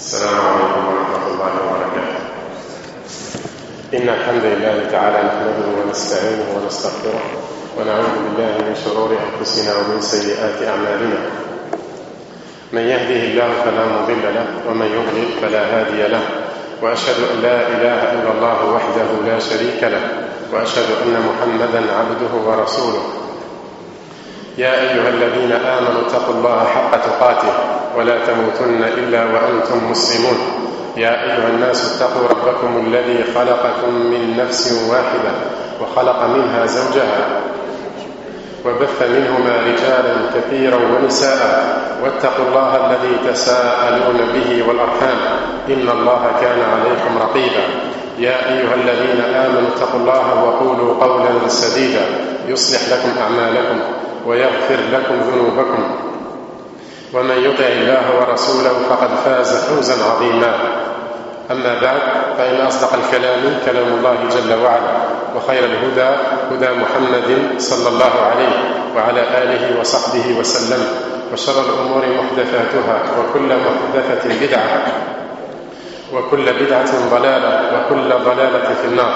السلام عليكم ورحمة الله وبركاته. إن الحمد لله تعالى نحمده ونستعينه ونستغفره ونعوذ بالله من شرور أنفسنا ومن سيئات أعمالنا. من يهده الله فلا مضل له ومن يضلل فلا هادي له، وأشهد أن لا إله إلا الله وحده لا شريك له، وأشهد أن محمدا عبده ورسوله. يا أيها الذين آمنوا اتقوا الله حق تقاته ولا تموتن إلا وأنتم مسلمون. يا أيها الناس اتقوا ربكم الذي خلقكم من نفس واحدة وخلق منها زوجها وبث منهما رجالا كثيرا ونساء، واتقوا الله الذي تساءلون به والأرحام إن الله كان عليكم رقيبا. يا أيها الذين آمنوا اتقوا الله وقولوا قولا سديدا يصلح لكم أعمالكم ويغفر لكم ذنوبكم، ومن يطع الله ورسوله فقد فاز فوزا عظيما. أما بعد، فإن أصدق الكلام كلام الله جل وعلا، وخير الهدى هدى محمد صلى الله عليه وعلى آله وصحبه وسلم، وشر الأمور محدثاتها، وكل محدثة بدعة، وكل بدعة ضلالة، وكل ضلالة في النار.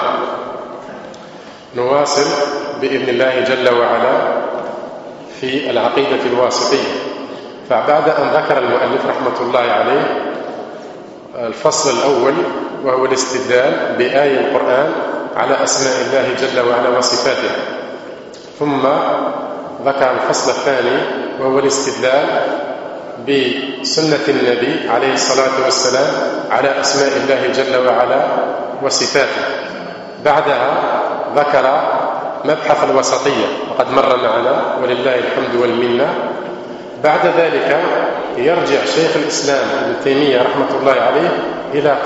نواصل بإذن الله جل وعلا في العقيدة الواسطية. فبعد أن ذكر المؤلف رحمة الله عليه الفصل الأول، وهو الاستدلال بآية القرآن على أسماء الله جل وعلا وصفاته، ثم ذكر الفصل الثاني وهو الاستدلال بسنة النبي عليه الصلاة والسلام على أسماء الله جل وعلا وصفاته. بعدها ذكر مبحث الوسطية وقد مر معنا ولله الحمد والمنة. بعد ذلك يرجع شيخ الإسلام ابن تيمية رحمة الله عليه إلى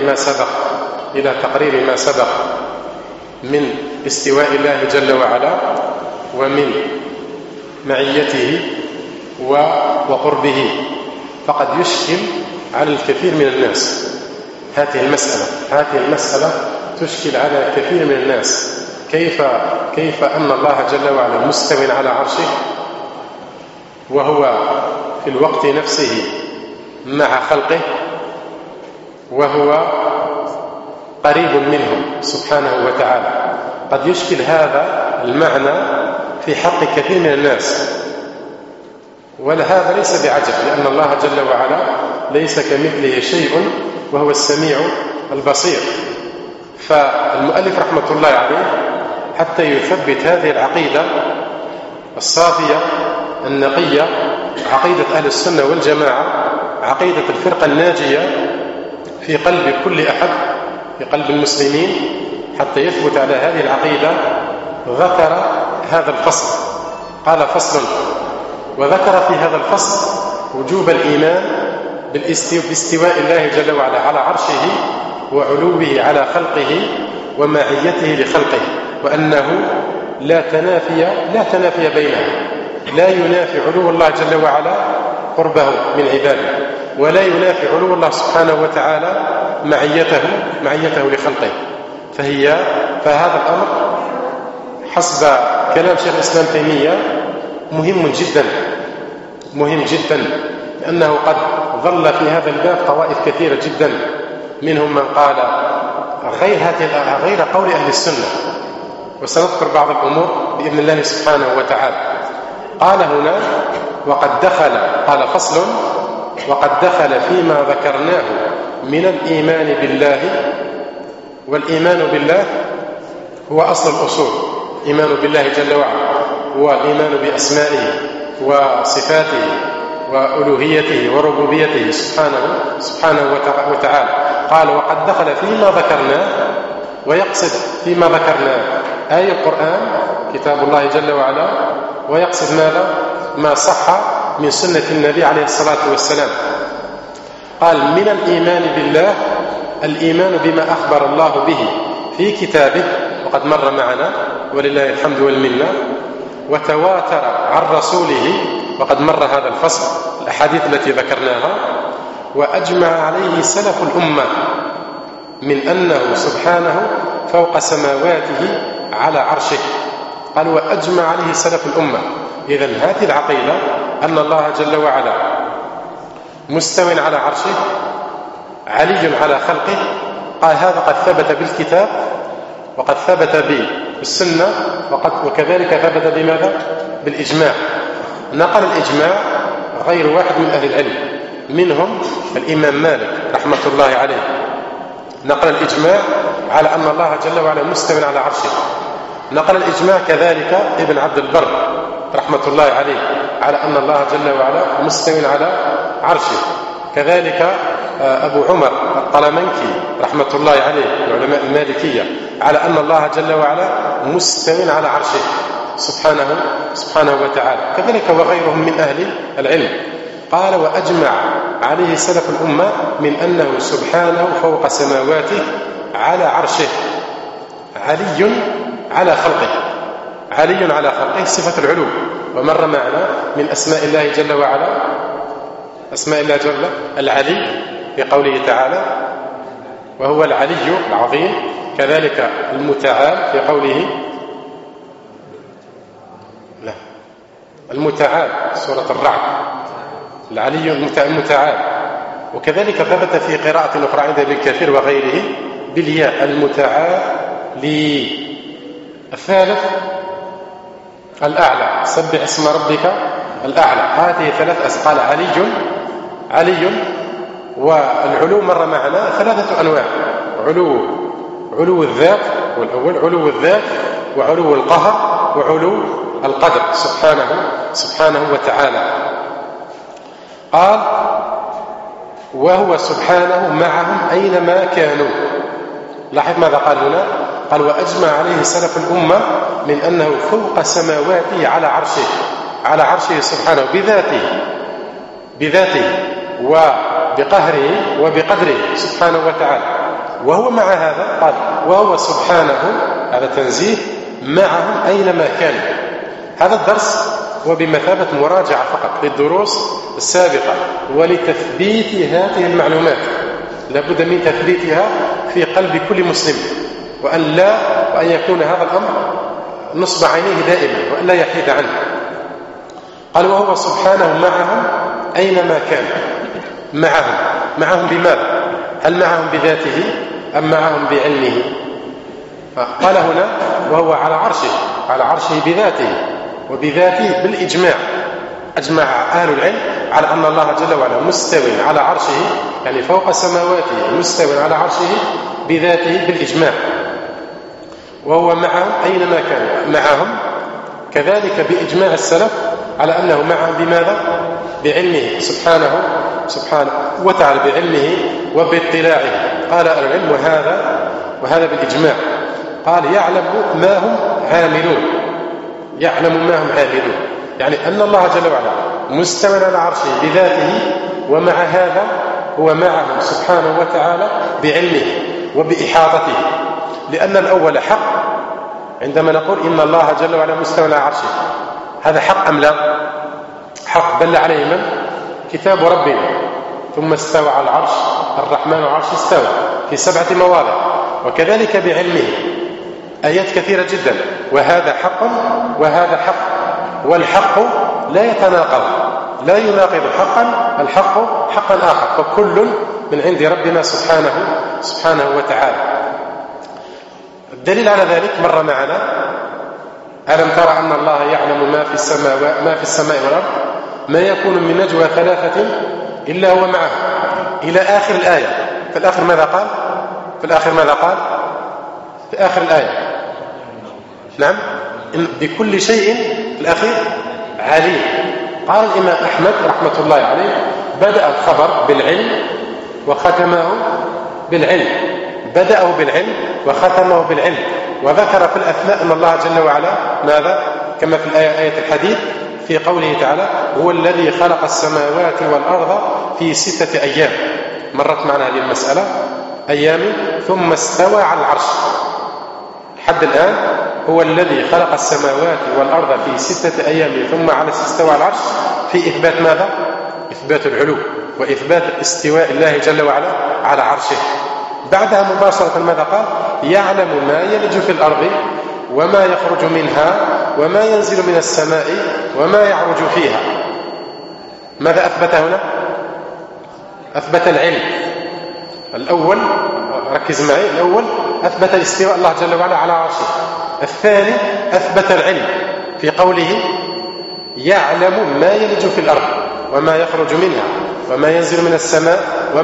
تقرير ما سبق من استواء الله جل وعلا ومن معيته وقربه. فقد يشكل على الكثير من الناس هذه المسألة تشكل على كثير من الناس. كيف أن الله جل وعلا مستوٍ على عرشه وهو في الوقت نفسه مع خلقه، وهو قريب منهم سبحانه وتعالى. قد يشكل هذا المعنى في حق كثير من الناس، ولهذا ليس بعجب، لأن الله جل وعلا ليس كمثله شيء وهو السميع البصير. فالمؤلف رحمة الله عليه حتى يثبت هذه العقيدة الصافية النقية، عقيدة أهل السنة والجماعة، عقيدة الفرقة الناجية في قلب كل أحد، في قلب المسلمين، حتى يثبت على هذه العقيدة ذكر هذا الفصل. قال فصل، وذكر في هذا الفصل وجوب الإيمان باستواء الله جل وعلا على عرشه وعلوه على خلقه ومعيته لخلقه، وأنه لا تنافي بينها. لا ينافي علو الله جل وعلا قربه من عباده، ولا ينافي علو الله سبحانه وتعالى معيته لخلقه. فهذا الأمر حسب كلام شيخ الإسلام تيمية مهم جدا، لأنه قد ظل في هذا الباب طوائف كثيرة جدا، منهم من قال غير قول أهل السنة، وسنذكر بعض الأمور بإذن الله سبحانه وتعالى. قال هنا قال فصل، وقد دخل فيما ذكرناه من الإيمان بالله. والإيمان بالله هو أصل الأصول. إيمان بالله جل وعلا هو الإيمان بأسمائه وصفاته وألوهيته وربوبيته سبحانه وتعالى. قال وقد دخل فيما ذكرناه، ويقصد فيما ذكرناه آية القرآن كتاب الله جل وعلا، ويقصد ماذا؟ ما صح من سنة النبي عليه الصلاة والسلام. قال من الإيمان بالله الإيمان بما أخبر الله به في كتابه، وقد مر معنا ولله الحمد والمنة، وتواتر عن رسوله، وقد مر هذا الفصل الأحاديث التي ذكرناها، وأجمع عليه سلف الأمة من أنه سبحانه فوق سماواته على عرشه. قال وأجمع عليه سلف الأمة. إذن هذه العقيدة أن الله جل وعلا مستوٍ على عرشه، علي على خلقه، قال هذا قد ثبت بالكتاب وقد ثبت بالسنة وكذلك ثبت بماذا؟ بالإجماع. نقل الإجماع غير واحد من أهل العلم، منهم الإمام مالك رحمة الله عليه، نقل الإجماع على أن الله جل وعلا مستوٍ على عرشه. نقل الإجماع كذلك ابن عبد البر رحمة الله عليه على أن الله جل وعلا مستوٍ على عرشه. كذلك أبو عمر الطلمنكي رحمة الله عليه من علماء المالكية على أن الله جل وعلا مستوٍ على عرشه سبحانه وتعالى. كذلك وغيرهم من أهل العلم. قال وأجمع عليه سلف الأمة من أنه سبحانه فوق سماواته على عرشه، علي على خلقه. علي على خلقه صفة العلو، ومر معنا من أسماء الله جل وعلا أسماء الله جل العلي في قوله تعالى وهو العلي العظيم. كذلك المتعال في قوله المتعال سورة الرعد، العلي المتعال. وكذلك ثبت في قراءة أخرى عند ابن كثير وغيره بالياء المتعالي. الثالث الأعلى، سبح اسم ربك الأعلى. هذه ثلاث قال علي. والعلو مر معنا ثلاثة أنواع: علو الذات والأول، علو الذات وعلو القهر وعلو القدر سبحانه وتعالى. قال وهو سبحانه معهم أينما كانوا. لاحظ ماذا قال هنا؟ قال وأجمع عليه سلف الأمة من أنه فوق سماواته على عرشه سبحانه بذاته وبقهره وبقدره سبحانه وتعالى. وهو مع هذا قال وهو سبحانه، هذا تنزيه، معهم أينما كانوا. هذا الدرس هو بمثابة مراجعة فقط للدروس السابقة ولتثبيت هذه المعلومات. لابد من تثبيتها في قلب كل مسلم، وأن يكون هذا الأمر نصب عينيه دائما وأن لا يحيد عنه. قال وهو سبحانه معهم أينما كان. معهم بماذا؟ هل معهم بذاته أم معهم بعلمه؟ قال هنا وهو على عرشه بذاته، وبذاته بالإجماع. أجمع أهل العلم على أن الله جل وعلا مستوٍ على عرشه، يعني فوق سماواته مستوٍ على عرشه بذاته بالإجماع. وهو معهم أينما كان، معهم كذلك بإجماع السلف على أنه معهم بماذا؟ بعلمه سبحانه وتعالى، بعلمه وباطلاعه. قال أهل العلم وهذا بالإجماع. قال يعلم ما هم عاملون، يعني أن الله جل وعلا مستوى على عرشه بذاته، ومع هذا هو معهم سبحانه وتعالى بعلمه وبإحاطته. لأن الأول حق عندما نقول إن الله جل وعلا مستوى على عرشه، هذا حق أم لا؟ حق دل عليه من؟ كتاب ربنا. ثم استوى على العرش، الرحمن على العرش استوى في 7 مواضع. وكذلك بعلمه آيات كثيرة جدا. وهذا حق وهذا حق، والحق لا يتناقض، لا يناقض الحق حقا آخر، فكل من عند ربنا سبحانه وتعالى. الدليل على ذلك مر معنا: ألم ترى أن الله يعلم ما في السماء والأرض، ما يكون من نجوى 3 إلا هو معه، إلى آخر الآية. في الآخر ماذا قال؟ في آخر الآية نعم بكل شيء في الأخير عليم. قال الإمام أحمد رحمة الله عليه: بدأ الخبر بالعلم وختمه بالعلم، بدأه بالعلم وختمه بالعلم. وذكر في الأثناء أن الله جل وعلا ماذا؟ كما في آية الحديث في قوله تعالى: هو الذي خلق السماوات والأرض في 6 أيام. مرت معنا هذه المسألة أيام، ثم استوى على العرش. حد الآن هو الذي خلق السماوات والأرض في 6 أيام ثم استوى على العرش، في إثبات ماذا؟ إثبات العلو وإثبات استواء الله جل وعلا على عرشه. بعدها مباشرة ماذا قال؟ يعلم ما يلج في الأرض وما يخرج منها وما ينزل من السماء وما يعرج فيها. ماذا أثبت هنا؟ أثبت العلم. الأول ركز معي، الأول أثبت الاستواء الله جل وعلا على عرشه. الثاني أثبت العلم في قوله يعلم ما يلج في الأرض وما يخرج منها وما ينزل من السماء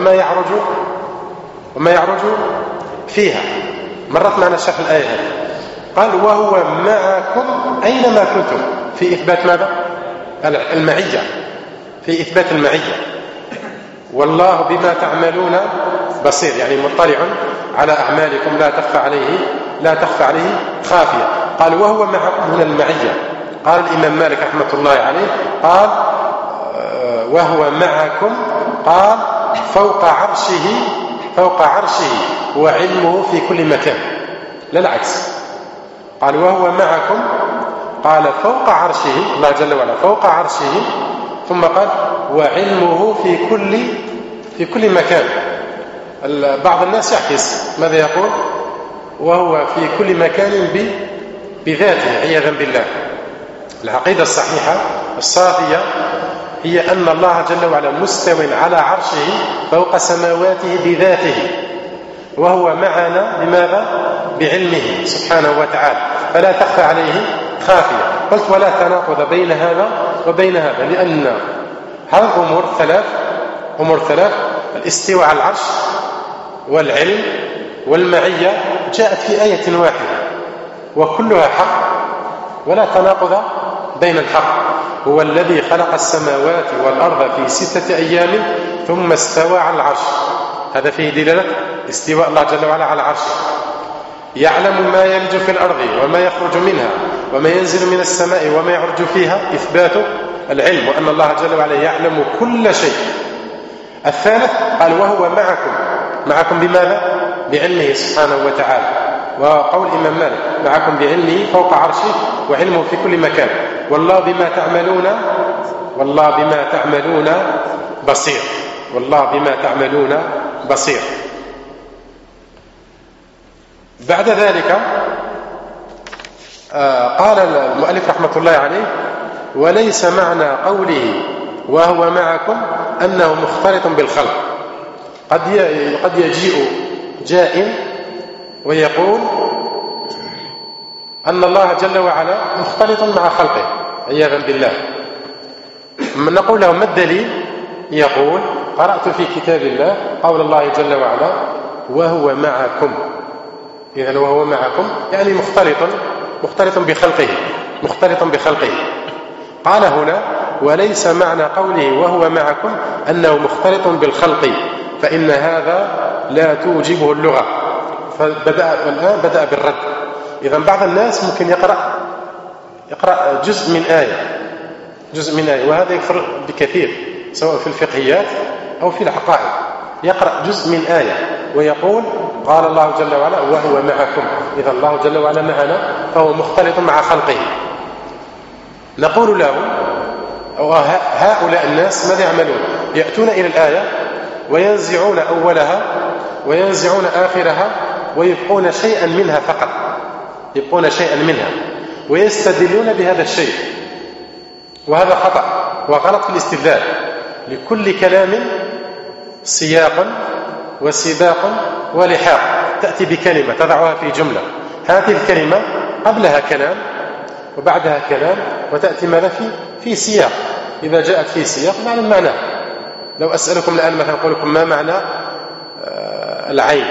وما يعرج فيها. مرت معنا شرح الآية هذه. قال وهو معكم أينما كنتم، في إثبات ماذا؟ المعية، في إثبات المعية. والله بما تعملون بصير، يعني مطلع على أعمالكم لا تخفى عليه خافية. قال وهو معكم هنا المعية. قال الإمام مالك رحمة الله عليه قال وهو معكم، قال فوق عرشه وعلمه في كل مكان، لا العكس. قال وهو معكم، قال فوق عرشه، الله جل وعلا فوق عرشه، ثم قال وعلمه في كل مكان. بعض الناس يعكس، ماذا يقول؟ وهو في كل مكان بذاته عياذا بالله. العقيدة الصحيحة الصافية هي أن الله جل وعلا مستو على عرشه فوق سماواته بذاته، وهو معنا بماذا؟ بعلمه سبحانه وتعالى، فلا تخفى عليه خافية. قلت ولا تناقض بين هذا وبين هذا، لأن هذه أمور ثلاث، الاستواء على العرش والعلم والمعية جاءت في آية واحدة وكلها حق، ولا تناقض بين الحق. هو الذي خلق السماوات والأرض في 6 أيام ثم استوى على العرش، هذا فيه دلالة استواء الله جل وعلا على عرشه. يعلم ما يلج في الأرض وما يخرج منها وما ينزل من السماء وما يعرج فيها، إثبات العلم وأن الله جل وعلا يعلم كل شيء. الثالث قال وهو معكم بماذا؟ بعلمه سبحانه وتعالى. وقول الإمام مالك معكم بعلمه فوق عرشه وعلمه في كل مكان. والله بما تعملون بصير. والله بما تعملون بصير. بعد ذلك قال المؤلف رحمة الله عليه وليس معنى قوله وهو معكم أنه مختلط بالخلق. قد يجيء جائن ويقول أن الله جل وعلا مختلط مع خلقه عياذا بالله. نقول له ما الدليل؟ يقول قرأت في كتاب الله قول الله جل وعلا وهو معكم. إذن وهو معكم يعني مختلط بخلقه. قال هنا وليس معنى قوله وهو معكم أنه مختلط بالخلق، فإن هذا لا توجبه اللغة. والآن بدأ بالرد. إذن بعض الناس ممكن يقرأ جزء من آية، وهذا يفرق بكثير سواء في الفقهيات أو في العقائد. يقرأ جزء من آية ويقول قال الله جل وعلا وهو معكم، إذا الله جل وعلا معنا فهو مختلط مع خلقه. نقول له هؤلاء الناس ماذا يعملون؟ يأتون إلى الآية وينزعون أولها وينزعون آخرها ويبقون شيئا منها فقط، ويستدلون بهذا الشيء، وهذا خطأ وغلط في الاستدلال. لكل كلام سياق وسباق ولحاق. تأتي بكلمة تضعها في جملة، هذه الكلمة قبلها كلام وبعدها كلام، وتأتي ماذا في سياق. إذا جاءت في سياق نعلم معناه. لو أسألكم الآن مثلا أقول لكم ما معنى العين؟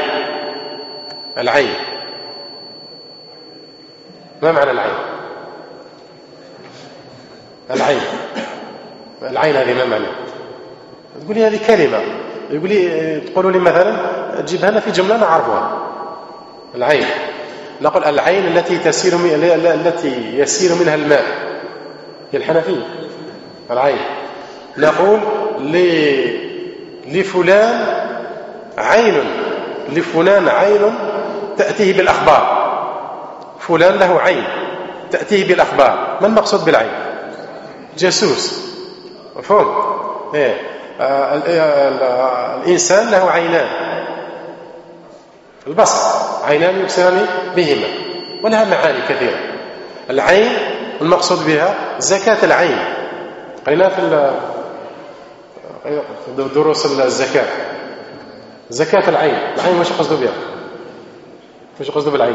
ما معنى العين هذه ما معنى؟ تقول لي هذه كلمة، تقولوا لي مثلا تجيبها لنا في جملة نعرفها. العين، نقول العين التي يسير منها الماء هي الحنفية. العين. نقول لفلان عين تأتيه بالأخبار. فلان له عين تأتيه بالأخبار. ما المقصود بالعين؟ جاسوس. مفهوم؟ الإنسان له عينان، البصر عينان يبصران بهما، ولها معاني كثيرة. العين المقصود بها زكاة العين، قلنا في دروس الزكاة، زكاة العين واش قصده بها؟ واش قصده بالعين؟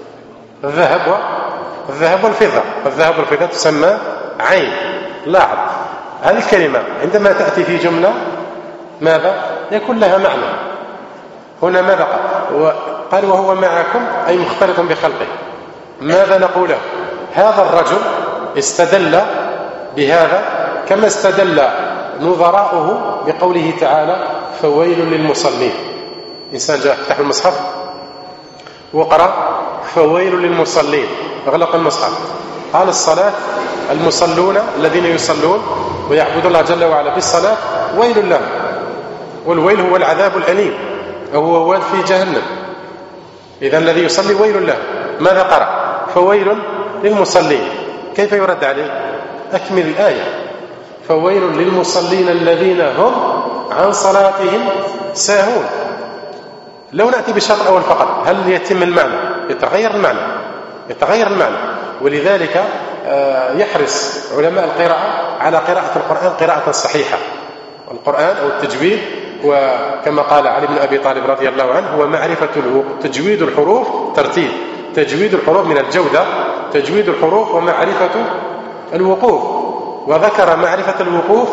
الذهب والفضة تسمى عين. لاحظ هذه الكلمة عندما تأتي في جملة ماذا؟ يكون لها معنى. هنا ماذا قال وهو معكم أي مختلط بخلقه. ماذا نقوله؟ هذا الرجل استدل بهذا كما استدل نظراؤه بقوله تعالى فويل للمصلين. إنسان جاء فتح المصحف وقرأ فويل للمصلين، أغلق المصحف، قال الصلاة المصلون الذين يصلون ويعبدون الله جل وعلا بالصلاة ويل لهم. والويل هو العذاب الأليم أو هو واد في جهنم. إذا الذي يصلي ويل له. ماذا قرأ؟ فويل للمصلين. كيف يرد عليه؟ أكمل الآية. فويل للمصلين الذين هم عن صلاتهم ساهون. لو نأتي بالشرط الأول فقط هل يتم المعنى؟ يتغير المعنى. ولذلك يحرص علماء القراءة على قراءة القرآن قراءة صحيحة. القرآن أو التجويد وكما قال علي بن أبي طالب رضي الله عنه هو معرفة تجويد الحروف ترتيب. تجويد الحروف من الجودة، تجويد الحروف ومعرفة الوقوف. وذكر معرفة الوقوف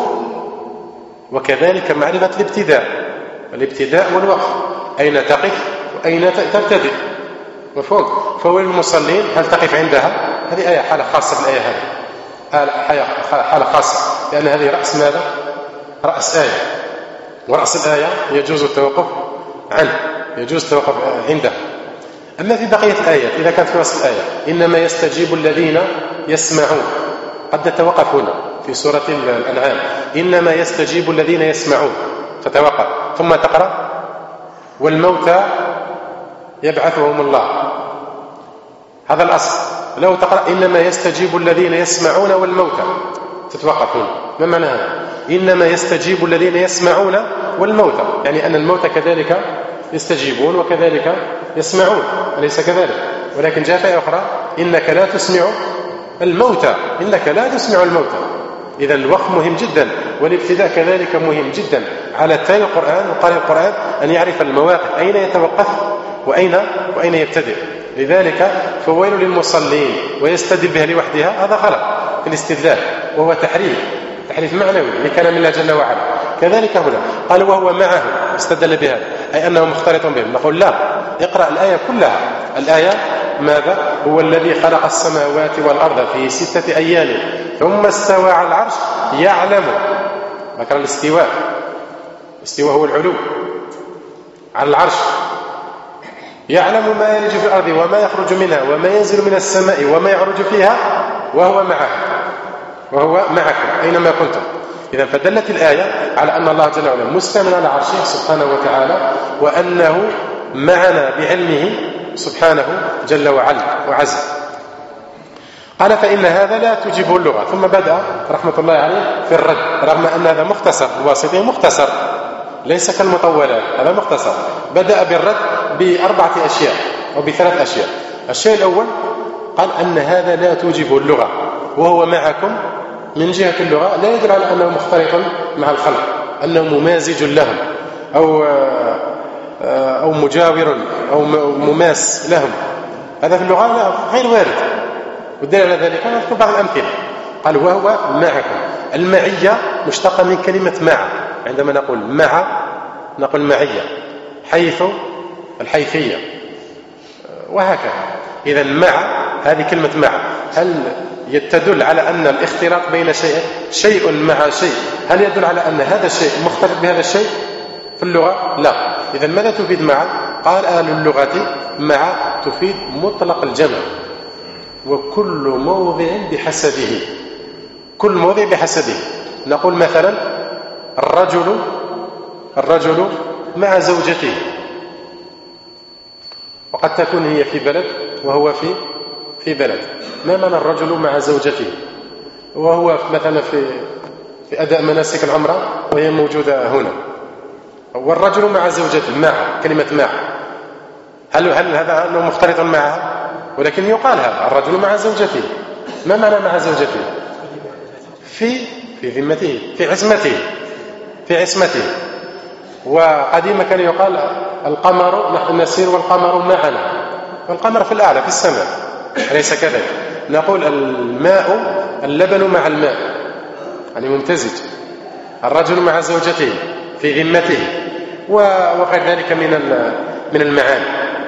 وكذلك معرفة الابتداء والوقف، أين تقف وأين تبتدئ. مفهوم؟ فويل المصلين هل تقف عندها؟ هذه آية حالة خاصة بالآية هذه، حالة خاصة، لأن هذه رأس ماذا؟ رأس آية، ورأس الآية يجوز التوقف عنه، يجوز التوقف عنده. أما في بقية الآيات إذا كانت في وسط الآية إنما يستجيب الذين يسمعون، قد نتوقف هنا في سورة الأنعام إنما يستجيب الذين يسمعون، تتوقف ثم تقرأ والموتى يبعثهم الله. هذا الأصل. لو تقرأ إنما يستجيب الذين يسمعون والموتى، تتوقف هنا. ما معنى هذا؟ إنما يستجيب الذين يسمعون والموتى، يعني أن الموتى كذلك يستجيبون وكذلك يسمعون، أليس كذلك؟ ولكن جاء في أخرى إنك لا تسمع الموتى، إنك لا تسمع الموتى. إذا الوقف مهم جدا، والابتداء كذلك مهم جدا على تالي القرآن وقارئ القرآن أن يعرف المواقف أين يتوقف وأين يبتدئ. لذلك فويل للمصلين ويستدل بها لوحدها هذا غلط في الاستدلال، وهو تحريف معنوي لكلام الله جل وعلا. كذلك هنا قال وهو معه، استدل بهذا أي أنه مختلط بهم. نقول لا، اقرأ الآية كلها. الآية ماذا؟ هو الذي خلق السماوات والأرض في 6 أيام ثم استوى على العرش يعلم. ذكر الاستواء هو العلو على العرش. يعلم ما يلج في الأرض وما يخرج منها وما ينزل من السماء وما يعرج فيها وهو معكم أينما كنتم. إذا فدلت الآية على أن الله جل وعلا مستمع على عرشه سبحانه وتعالى، وأنه معنا بعلمه سبحانه جل وعلا وعز. قال فإن هذا لا تجيبه اللغة. ثم بدأ رحمة الله عليه في الرد، رغم أن هذا مختصر، الواسطي مختصر ليس كالمطولات، هذا مختصر. بدأ بالرد ب4 أشياء أو ب3 أشياء. الشيء الأول قال أن هذا لا توجبه اللغة، وهو معكم من جهة اللغة لا يدل على أنه مختلط مع الخلق، أنه ممازج لهم أو مجاور أو مماس لهم. هذا في اللغة لا، غير وارد. والدليل على ذلك نذكر بعض الأمثلة. قال وهو معكم. المعية مشتقة من كلمة مع. عندما نقول مع نقول معية، حيث الحيثية وهكذا. إذا مع هذه كلمة مع، هل تدل على أن الاختلاط بين شيء مع شيء، هل يدل على أن هذا الشيء مختلط بهذا الشيء في اللغة؟ لا. إذا ماذا تفيد مع؟ قال أهل اللغة مع تفيد مطلق الجمع، وكل موضع بحسبه، كل موضع بحسبه. نقول مثلا الرجل مع زوجته، وقد تكون هي في بلد وهو في بلد. ما معنى الرجل مع زوجته وهو مثلا في أداء مناسك العمرة وهي موجودة هنا، والرجل مع زوجته، مع كلمة مع، هل هذا أنه مختلط معها؟ ولكن يقال هذا الرجل مع زوجته. ما معنى مع زوجته؟ في ذمته، في عصمته. وقديما كان يقال القمر نحن نسير والقمر معنا، والقمر في الأعلى في السماء، أليس كذلك؟ نقول الماء اللبن مع الماء، يعني ممتزج، الرجل مع زوجته في ذمته، وغير ذلك من المعاني.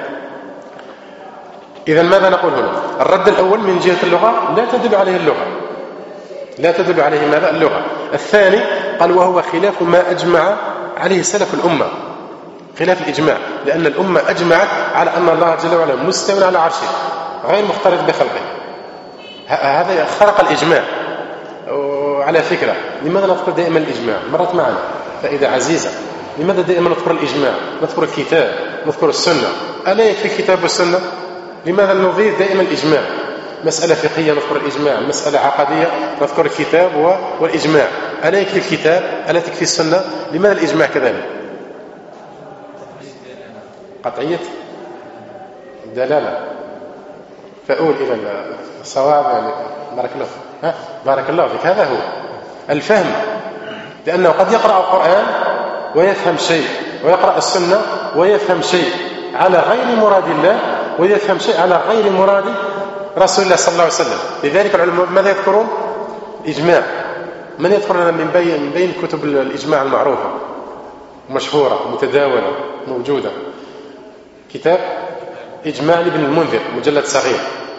إذا ماذا نقول هنا؟ الرد الأول من جهة اللغة لا تدل عليه اللغة، لا تدل عليه ماذا؟ اللغة. الثاني قال وهو خلاف ما أجمع عليه سلف الأمة، خلاف الإجماع، لأن الأمة أجمعت على أن الله جل وعلا مستوى على عرشه غير مختلط بخلقه. هذا خرق الإجماع. وعلى فكرة لماذا نذكر دائما الإجماع؟ مرت معنا فإذا عزيزة، لماذا دائما نذكر الإجماع؟ نذكر الكتاب، نذكر السنة، ألا يكفي الكتاب والسنة؟ لماذا نضيف دائما الإجماع؟ مسألة فقهية نذكر الإجماع، مسألة عقدية نذكر الكتاب والإجماع، ألا يكفي الكتاب؟ ألا تكفي السنة؟ لماذا الإجماع كذلك؟ قطعية دلالة. فأقول إلى الصواب، يعني بارك الله فيك، بارك الله فيك، هذا هو الفهم، لأنه قد يقرأ القرآن ويفهم شيء، ويقرأ السنة ويفهم شيء على غير مراد الله، ويفهم شيء على غير مراد رسول الله صلى الله عليه وسلم. لذلك العلماء ماذا يذكرون؟ إجماع. من يذكر لنا من بين كتب الإجماع المعروفة مشهورة متداولة موجودة؟ كتاب إجماع لابن المنذر مجلد صغير،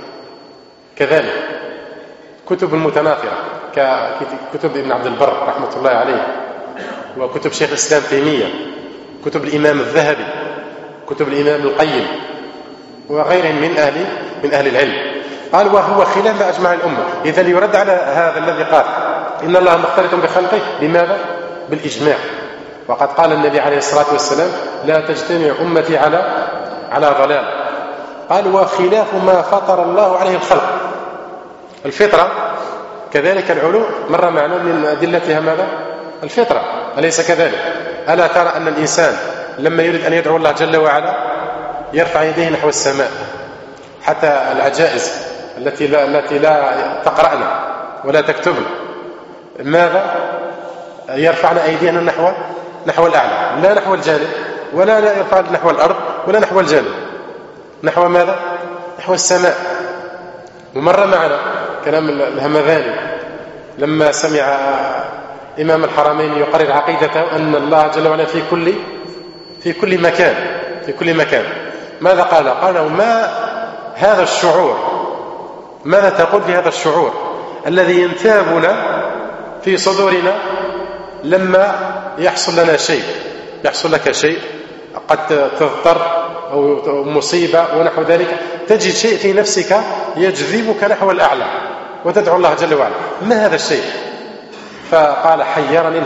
كذلك كتب المتناثرة ككتب ابن عبد البر رحمة الله عليه، وكتب شيخ الإسلام تيمية، كتب الإمام الذهبي، كتب الإمام القيم، وغيرهم من أهل العلم. قال وهو خلاف ما أجمع الأمة. إذا يرد على هذا الذي قال إن الله مختلط بخلقه، بماذا؟ بالإجماع. وقد قال النبي عليه الصلاة والسلام لا تجتمع أمتي على ضلال. قال وخلاف ما فطر الله عليه الخلق، الفطرة كذلك العلو مر معنا من أدلتها ماذا؟ الفطرة، أليس كذلك؟ ألا ترى أن الإنسان لما يريد أن يدعو الله جل وعلا يرفع يديه نحو السماء، حتى العجائز التي لا تقرأنا ولا تكتبنا ماذا؟ يرفعن أيدينا نحو الأعلى، لا نحو الجانب، ولا يرفع نحو الأرض ولا نحو الجانب، نحو ماذا؟ نحو السماء. ومر معنا كلام الهمذاني لما سمع إمام الحرمين يقرر عقيدته أن الله جل وعلا في كل مكان. ماذا قال؟ قال ما هذا الشعور، ماذا تقول في هذا الشعور الذي ينتابنا في صدورنا لما يحصل لنا شيء، يحصل لك شيء قد تضطر أو مصيبة ونحو ذلك، تجد شيء في نفسك يجذبك نحو الأعلى وتدعو الله جل وعلا، ما هذا الشيء؟ فقال حيرني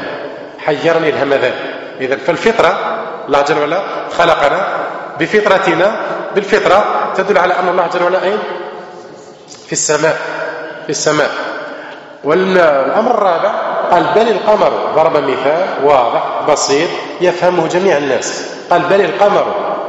الهمذان. إذا فالفطرة الله جل وعلا خلقنا بفطرتنا، بالفطرة تدل على أن الله جل وعلا أين؟ في السماء. والأمر الرابع قال بل القمر، ضرب مثال واضح بسيط يفهمه جميع الناس. قال بل القمر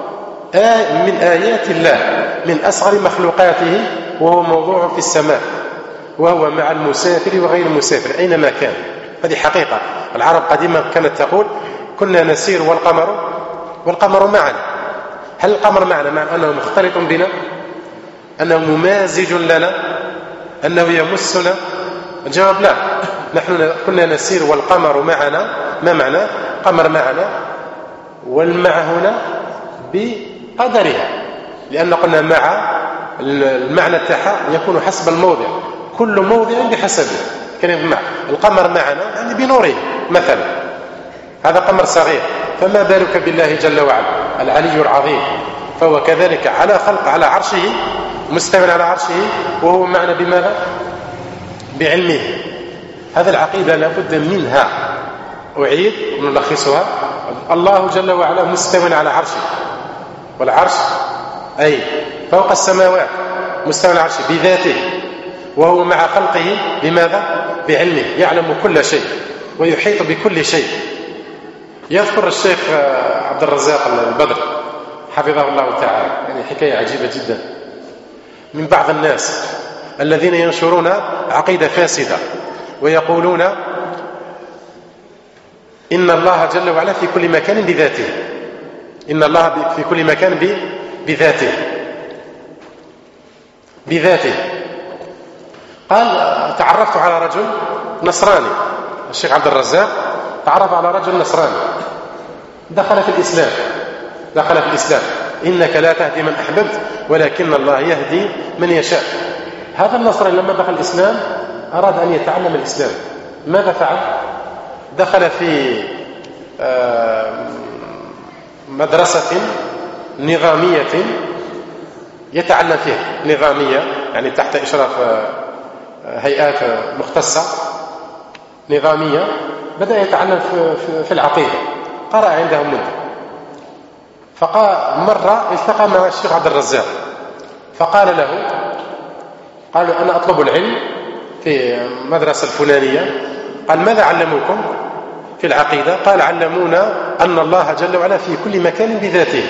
من آيات الله من أصغر مخلوقاته، وهو موضوع في السماء، وهو مع المسافر وغير المسافر أينما كان. هذه حقيقة. العرب قديما كانت تقول كنا نسير والقمر معنا. هل القمر معنا مع أنه مختلط بنا، أنه ممازج لنا، أنه يمسنا؟ الجواب لا. نحن كنا نسير والقمر معنا. ما معنى قمر معنا؟ والمع هنا بقدرها، لأن قلنا مع المعنى تاعها يكون حسب الموضع، كل موضع بحسبه. كلمة مع القمر معنا يعني بنوره مثلا، هذا قمر صغير، فما بالك بالله جل وعلا العلي العظيم، فهو كذلك على عرشه، مستوى على عرشه، وهو معنا بماذا؟ بعلمه. هذا العقيدة لابد منها. أعيد ونلخصها: الله جل وعلا مستوى على عرشه، والعرش أي فوق السماوات، مستوى على عرشه بذاته، وهو مع خلقه بماذا؟ بعلمه، يعلم كل شيء ويحيط بكل شيء. يذكر الشيخ عبد الرزاق البدر حفظه الله تعالى يعني حكاية عجيبة جدا من بعض الناس الذين ينشرون عقيدة فاسدة، ويقولون إن الله جل وعلا في كل مكان بذاته. إن الله في كل مكان بذاته. قال تعرفت على رجل نصراني، الشيخ عبد الرزاق تعرف على رجل نصراني دخل في الإسلام. إنك لا تهدي من أحببت ولكن الله يهدي من يشاء. هذا النصراني لما دخل الإسلام أراد أن يتعلم الإسلام. ماذا فعل؟ دخل في مدرسة نظامية يتعلم فيها، نظامية يعني تحت إشراف هيئات مختصة نظامية. بدأ يتعلم في العقيدة، قرأ عندهم مدة. مرة التقى مع الشيخ عبد الرزاق فقال له، قال أنا أطلب العلم في مدرسة الفلانية. قال ماذا علموكم في العقيدة؟ قال علمونا أن الله جل وعلا في كل مكان بذاته.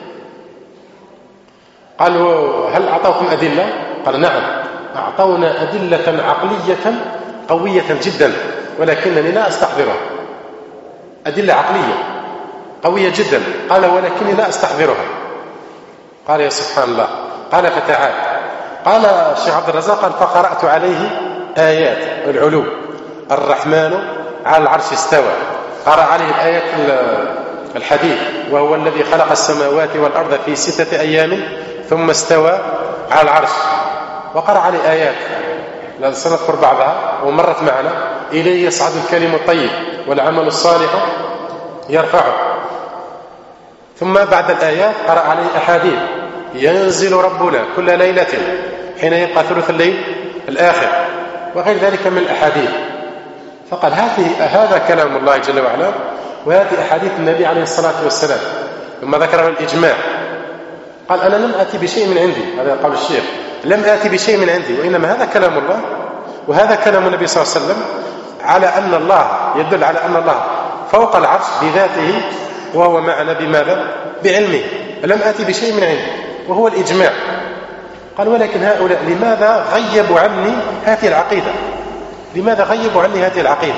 قالوا هل أعطوكم أدلة؟ قال نعم، أعطونا أدلة عقلية قوية جدا ولكنني لا أستحضرها. أدلة عقلية قوية جدا. قال ولكنني لا أستحضرها. قال يا سبحان الله. قال فتعال. قال الشيخ عبد الرزاق قال فقرأت عليه آيات العلو، الرحمن على العرش استوى. قرأ عليه الآيات الحديث وهو الذي خلق السماوات والأرض في 6 أيام ثم استوى على العرش. وقرأ عليه آيات لا سنذكر بعضها ومرت معنا. إليه يصعد الكلم الطيب والعمل الصالح يرفعه. ثم بعد الآيات قرأ عليه أحاديث ينزل ربنا كل ليلة حين يبقى ثلث الليل الآخر وغير ذلك من الأحاديث. فقال هذا كلام الله جل وعلا وهذه أحاديث النبي عليه الصلاة والسلام. ثم ذكر الإجماع. قال أنا لم آتي بشيء من عندي، هذا قول الشيخ، لم آتي بشيء من عندي وإنما هذا كلام الله وهذا كلام النبي صلى الله عليه وسلم على أن الله يدل على أن الله فوق العرش بذاته وهو معنا بماذا؟ بعلمه. لم آتي بشيء من عندي وهو الإجماع. قال ولكن هؤلاء لماذا غيبوا عني هذه العقيدة؟ لماذا غيبوا عني هذه العقيدة؟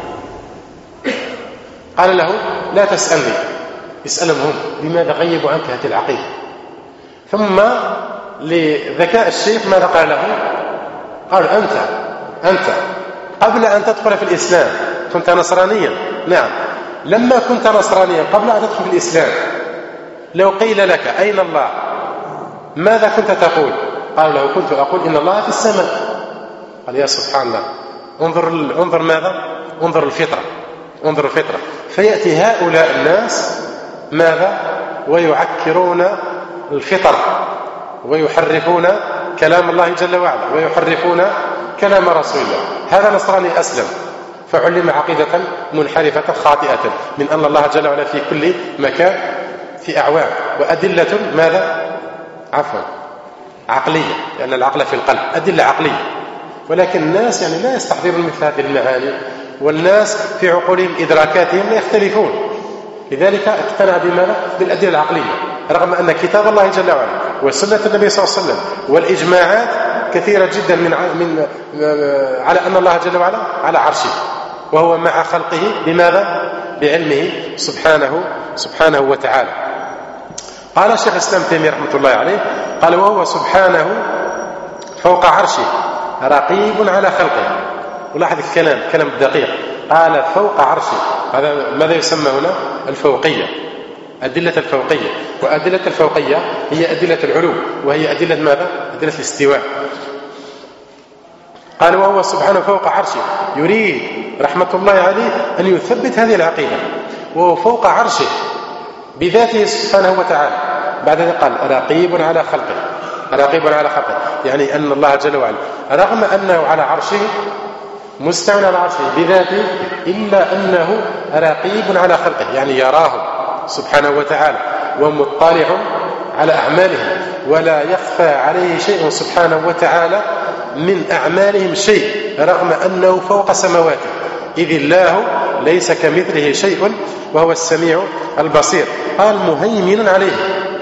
قال له لا تسألني، اسألهم هم لماذا غيبوا عنك هذه العقيدة. ثم لذكاء الشيخ ماذا قال له؟ قال أنت قبل أن تدخل في الإسلام كنت نصرانيا. نعم، لما كنت نصرانيا قبل أن تدخل في الإسلام لو قيل لك أين الله ماذا كنت تقول؟ قال له كنت أقول إن الله في السماء. قال يا سبحان الله. انظر ماذا؟ انظر الفطرة. فيأتي هؤلاء الناس ماذا؟ ويعكرون الفطر ويحرفون كلام الله جل وعلا ويحرفون كلام رسول الله. هذا نصراني أسلم فعلم عقيدة منحرفة خاطئة من أن الله جل وعلا في كل مكان في أعوام وأدلة ماذا؟ عفوا عقلية، لأن العقل في القلب، أدلة عقلية. ولكن الناس يعني لا يستحضرون مثل هذه المعاني، والناس في عقولهم إدراكاتهم لا يختلفون. لذلك اقتنع بماذا؟ بالأدلة العقلية، رغم أن كتاب الله جل وعلا وسنة النبي صلى الله عليه وسلم والإجماعات كثيرة جدا من على أن الله جل وعلا على عرشه وهو مع خلقه بماذا؟ بعلمه سبحانه وتعالى. قال الشيخ الإسلام تيمية رحمة الله عليه قال وهو سبحانه فوق عرشه رقيب على خلقه. ولاحظ الكلام دقيق. قال فوق عرشه، هذا ماذا يسمى هنا؟ الفوقية، أدلة الفوقية. وأدلة الفوقية هي أدلة العلو وهي أدلة ماذا؟ أدلة الاستواء. قال وهو سبحانه فوق عرشه، يريد رحمة الله عليه أن يثبت هذه العقيدة وهو فوق عرشه بذاته سبحانه وتعالى. بعد ذلك قال رقيب على خلقه، يعني أن الله جل وعلا رغم أنه على عرشه مستوى على عرشه بذاته إلا أنه رقيب على خلقه، يعني يراهم سبحانه وتعالى ومطلع على أعمالهم ولا يخفى عليه شيء سبحانه وتعالى من أعمالهم شيء، رغم أنه فوق سماواته، إذ الله ليس كمثله شيء وهو السميع البصير. قال مهيمن عليه.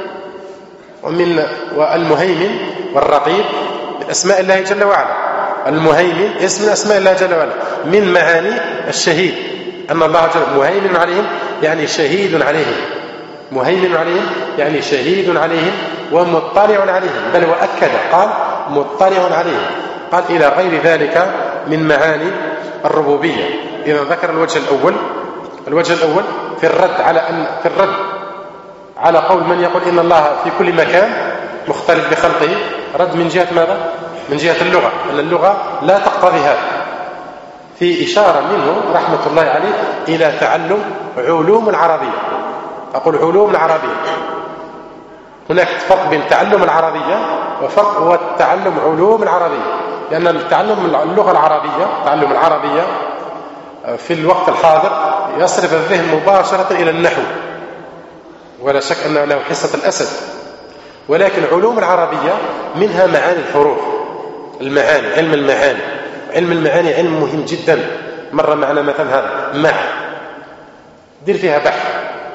والمهيمن والرقيب من أسماء الله جل وعلا. المهيمن اسم من أسماء الله جل وعلا، من معاني الشهيد أن الله جل مهيمن عليهم يعني شهيد عليهم، مهيمن عليهم يعني شهيد عليهم ومطلع عليهم، بل وأكد قال مطلع عليهم، قال إلى غير ذلك من معاني الربوبية. إذا ذكر الوجه الأول في الرد على قول من يقول إن الله في كل مكان مختلف بخلقه، رد من جهة ماذا؟ من جهة اللغة، أن اللغة لا تقتضي هذا، في إشارة منه رحمة الله عليه إلى تعلم علوم العربية. أقول علوم العربية، هناك فرق بين تعلم العربية وفرق هو تعلم علوم العربية، لأن تعلم اللغة العربية، تعلم العربية في الوقت الحاضر يصرف الذهن مباشرة إلى النحو، ولا شك أنه له حصة الأسد، ولكن علوم العربية منها معاني الحروف، المعاني، علم المعاني. علم المعاني علم مهم جدا. مر معنا مثلا هذا مع، دير فيها بحث.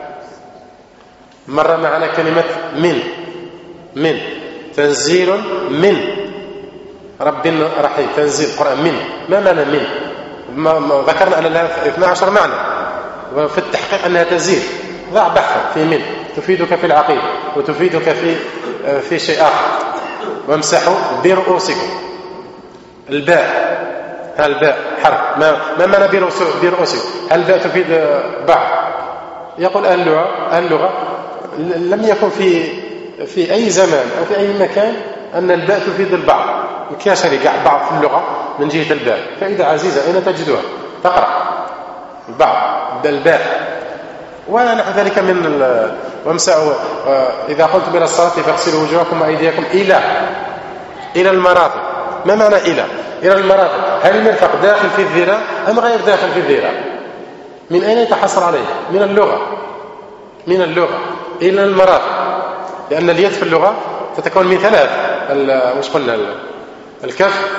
مر معنا كلمة من تنزيل من رب رحيم، تنزيل القرآن من، ما معنى من؟ ما ذكرنا أن لها 12 معنى، وفي التحقيق أنها تزيد. ضع بحثا في من، تفيدك في العقيدة وتفيدك في شيء آخر. وامسحوا برؤوسكم. الباء، الباء حرف، ما معنى برؤوسكم؟ هل الباء تفيد بعض؟ يقول أهل اللغة لم يكن في أي زمان أو في أي مكان أن الباء تفيد البعض، مكياش هذه بعض في اللغة من جهة الباء. فإذا عزيزة أين تجدها؟ تقرأ البعض الباء. ونحو ذلك من وامسحوا إذا قمتم إلى الصلاة فاغسلوا وجوهكم وأيديكم إلى المرافق. ما معنى إلى المرافق؟ هل المرفق داخل في الذراع أم غير داخل في الذراع؟ من أين يتحصل عليه؟ من اللغة إلى المرافق، لأن اليد في اللغة تتكون من ثلاث، وش قلنا؟ الكف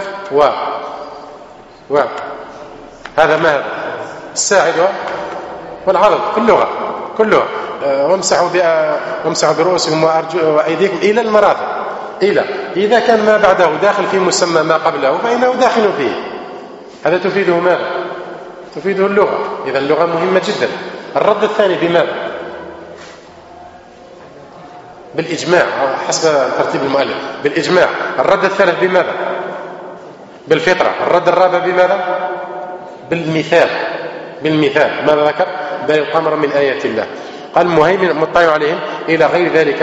هذا ما هذا الساعد والعرض في اللغة كلها. وامسحوا برؤوسكم وأيديكم إلى المرافق. إذا كان ما بعده داخل في مسمى ما قبله فإنه داخل فيه. هذا تفيده ماذا؟ تفيده اللغة. إذا اللغة مهمة جدا. الرد الثاني بماذا؟ بالإجماع حسب ترتيب المؤلف، بالإجماع. الرد الثالث بماذا؟ بالفطرة. الرد الرابع بماذا؟ بالمثال. ماذا ذكر؟ بل القمر من آيات الله. قال مهيمن مطلع عليهم إلى غير ذلك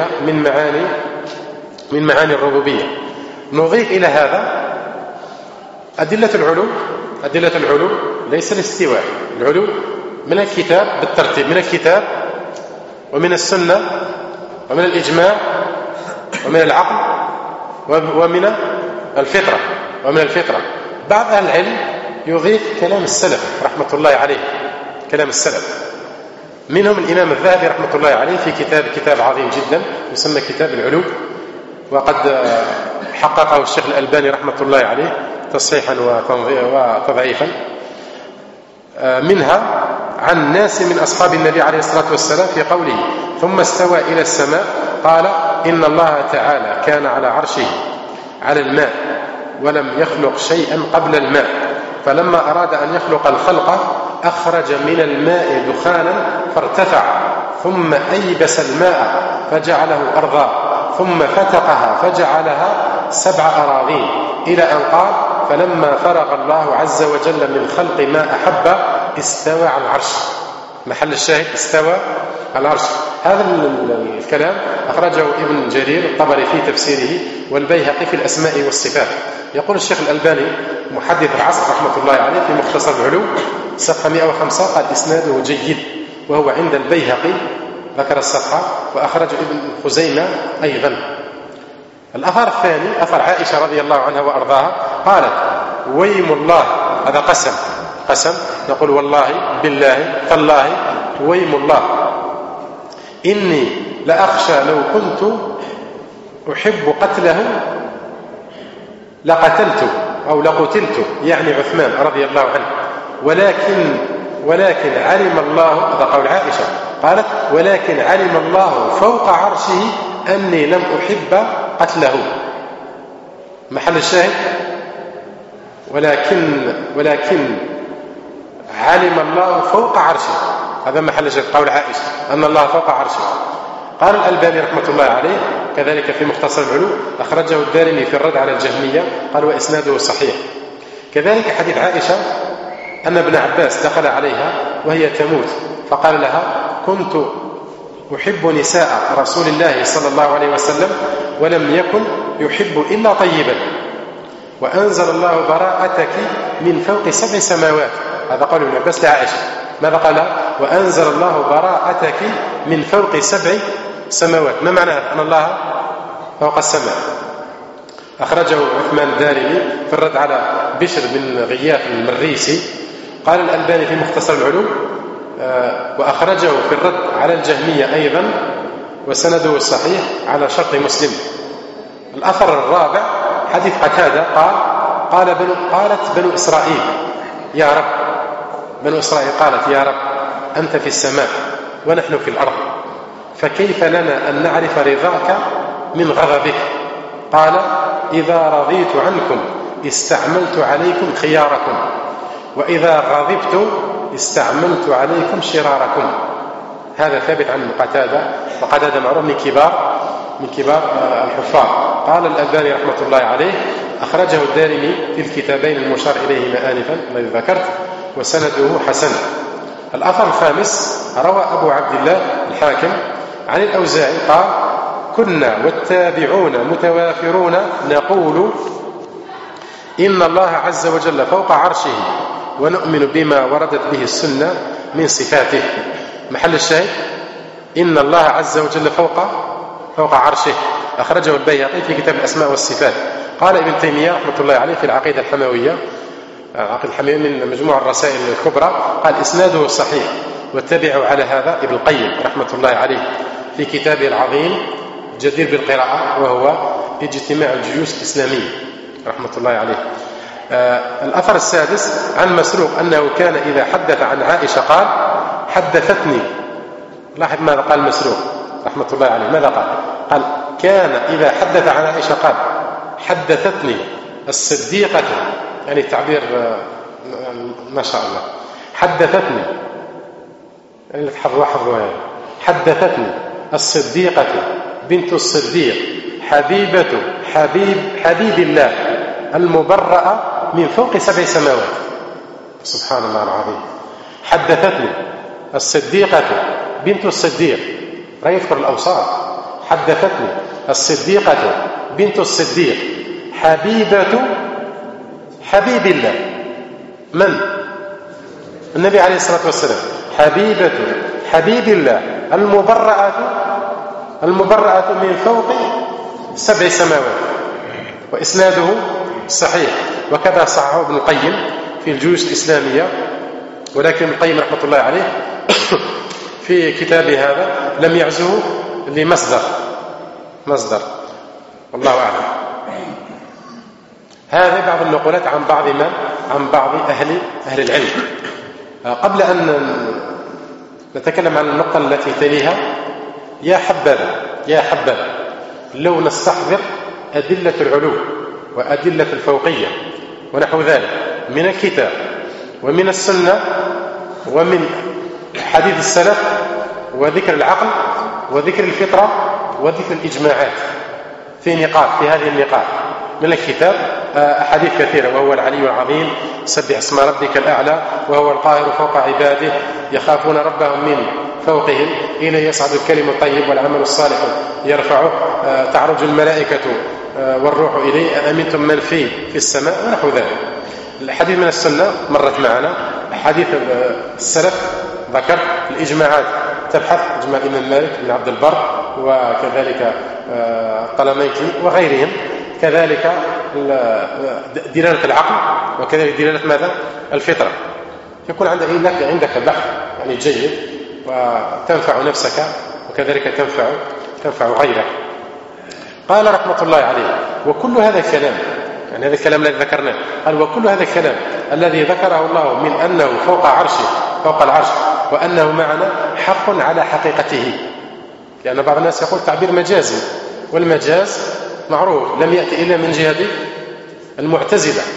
من معاني الربوبية. نضيف إلى هذا أدلة العلو ليس الاستواء. العلو من الكتاب بالترتيب، من الكتاب ومن السنة ومن الإجماع ومن العقل ومن الفطرة. بعض أهل العلم يضيف كلام السلف رحمة الله عليه، كلام السلف، منهم الإمام الذهبي رحمة الله عليه في كتاب عظيم جدا يسمى كتاب العلو، وقد حققه الشيخ الألباني رحمة الله عليه تصحيحا وتضعيفا. منها عن ناس من أصحاب النبي عليه الصلاة والسلام في قوله ثم استوى إلى السماء قال إن الله تعالى كان على عرشه على الماء ولم يخلق شيئا قبل الماء، فلما أراد أن يخلق الخلق أخرج من الماء دخانا فارتفع، ثم أيبس الماء فجعله أرضا، ثم فتقها فجعلها 7 أراضين، إلى أن قال فلما فرغ الله عز وجل من خلق ما أحب استوى على العرش. محل الشاهد استوى على العرش. هذا الكلام أخرجه ابن جرير الطبري في تفسيره والبيهقي في الأسماء والصفات. يقول الشيخ الألباني محدث العصر رحمة الله عليه في مختصر العلو صفحة 105 قال إسناده جيد، وهو عند البيهقي ذكر الصفحة، وأخرج ابن خزيمة أيضا. الأثر الثاني أثر عائشة رضي الله عنها وأرضاها قالت ويم الله، هذا قسم نقول والله بالله تالله ويم الله إني لأخشى لو كنت أحب قتله لقتلته أو لقتلته، يعني عثمان رضي الله عنه، ولكن علم الله، هذا قول عائشة قالت ولكن علم الله فوق عرشه أني لم أحب قتله. محل الشاهد ولكن علم الله فوق عرشه، هذا محل قول عائشة أن الله فوق عرشه. قال الألباني رحمة الله عليه كذلك في مختصر العلو، أخرجه الدارمي في الرد على الجهمية، قال وإسناده صحيح. كذلك حديث عائشة أن ابن عباس دخل عليها وهي تموت فقال لها كنت أحب نساء رسول الله صلى الله عليه وسلم ولم يكن يحب إلا طيبا، وأنزل الله براءتك من فوق 7 سماوات. هذا قول ابن عباس لعائشة. ماذا قال؟ وأنزل الله براءتك من فوق 7 سماوات. ما معنى أن الله فوق السماء؟ أخرجه عثمان الدارمي في الرد على بشر بن غياث المريسي. قال الألباني في مختصر العلو وأخرجه في الرد على الجهمية أيضا وسنده صحيح على شرط مسلم. الأثر الرابع حديث قتادة قالت بنو إسرائيل يا رب، بنو إسرائيل قالت يا رب أنت في السماء ونحن في الأرض، فكيف لنا أن نعرف رضاك من غضبك؟ قال إذا رضيت عنكم استعملت عليكم خياركم، وإذا غضبت استعملت عليكم شراركم. هذا ثابت عن قتادة، وقتادة معروف من كبار الحفاظ. قال الألباني رحمة الله عليه أخرجه الدارمي في الكتابين المشار إليهما آنفا الذي ذكرت وسنده حسن. الأثر الخامس روى أبو عبد الله الحاكم عن الأوزاعي قال كنا والتابعون متوافرون نقول إن الله عز وجل فوق عرشه ونؤمن بما وردت به السنة من صفاته. محل الشاهد إن الله عز وجل فوق عرشه. أخرجه البيهقي في كتاب الأسماء والصفات. قال ابن تيمية رحمة الله عليه في العقيدة الحموية من مجموع الرسائل الكبرى قال إسناده صحيح، واتبعوا على هذا ابن القيم رحمة الله عليه في كتابه العظيم جدير بالقراءة وهو اجتماع الجيوش الإسلامية رحمة الله عليه. الأثر السادس عن مسروق أنه كان إذا حدث عن عائشة قال حدثتني. لاحظ ماذا قال مسروق رحمة الله عليه، ماذا قال كان إذا حدث عن عائشة قال حدثتني الصديقة، يعني التعبير ما شاء الله، حدثتني يعني حفظوا حدثتني الصديقة بنت الصديق حبيب الله المبرأة من فوق 7 سماوات. سبحان الله العظيم. حدثتني الصديقة بنت الصديق، لا يذكر الأوصاف. حدثتني الصديقة بنت الصديق حبيب الله. من؟ النبي عليه الصلاة والسلام. حبيب الله المبرأة من فوق 7 سماوات. وإسناده صحيح، وكذا صححه ابن القيم في الجيوش الإسلامية. ولكن ابن القيم رحمة الله عليه في كتابه هذا لم يعزه لمصدر والله أعلم. هذه بعض النقولات عن بعض أهل العلم. قبل أن نتكلم عن النقطة التي تليها، يا حبذا لو نستحضر أدلة العلو وأدلة الفوقية ونحو ذلك من الكتاب ومن السنة ومن حديث السلف وذكر العقل وذكر الفطرة وذكر الإجماعات في هذه النقاط من الكتاب. أحاديث كثيرة، وهو العلي العظيم، سبح اسم ربك الأعلى، وهو القاهر فوق عباده، يخافون ربهم من فوقهم، إليه يصعد الكلم الطيب والعمل الصالح يرفعه، تعرج الملائكة والروح إليه، أأمنتم من في السماء ونحو ذلك. الحديث من السنة مرت معنا، حديث السلف ذكر الإجماعات، تبحث إجماع الإمام مالك بن عبد البر وكذلك الطلميكي وغيرهم، كذلك دلالة العقل وكذلك دلالة ماذا؟ الفطرة. يكون عندك بحث يعني جيد وتنفع نفسك وكذلك تنفع غيرك. قال رحمة الله عليه وكل هذا الكلام، يعني هذا الكلام الذي ذكرناه، قال وكل هذا الكلام الذي ذكره الله من أنه فوق العرش وأنه معنا حق على حقيقته. لأن بعض الناس يقول تعبير مجازي، والمجاز معروف لم يأتي إلا من جهة المعتزلة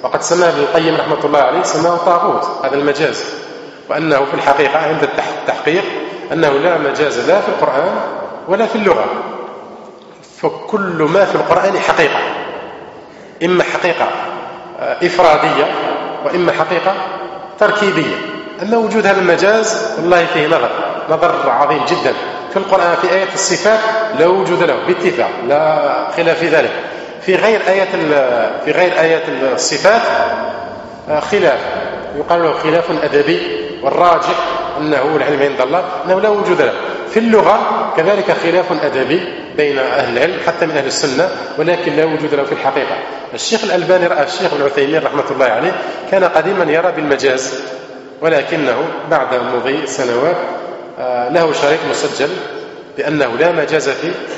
وقد سماه ابن القيم رحمة الله عليه، سماه طاغوت هذا المجاز، وأنه في الحقيقة عند التحقيق أنه لا مجاز لا في القرآن ولا في اللغة، فكل ما في القرآن حقيقة، إما حقيقة إفرادية وإما حقيقة تركيبية. أما وجود هذا المجاز والله فيه نظر عظيم جدا. في القرآن في آية الصفات لا وجود له باتفاق، لا خلاف في ذلك. في غير آية الصفات خلاف، يقال له خلاف أدبي، والراجح أنه العلم عند الله أنه لا وجود له. في اللغة كذلك خلاف أدبي بين أهل العلم حتى من أهل السنة، ولكن لا وجود له في الحقيقة. الشيخ الألباني رأى الشيخ ابن عثيمين رحمة الله عليه كان قديما يرى بالمجاز، ولكنه بعد مضي سنوات له شريط مسجل بأنه لا مجاز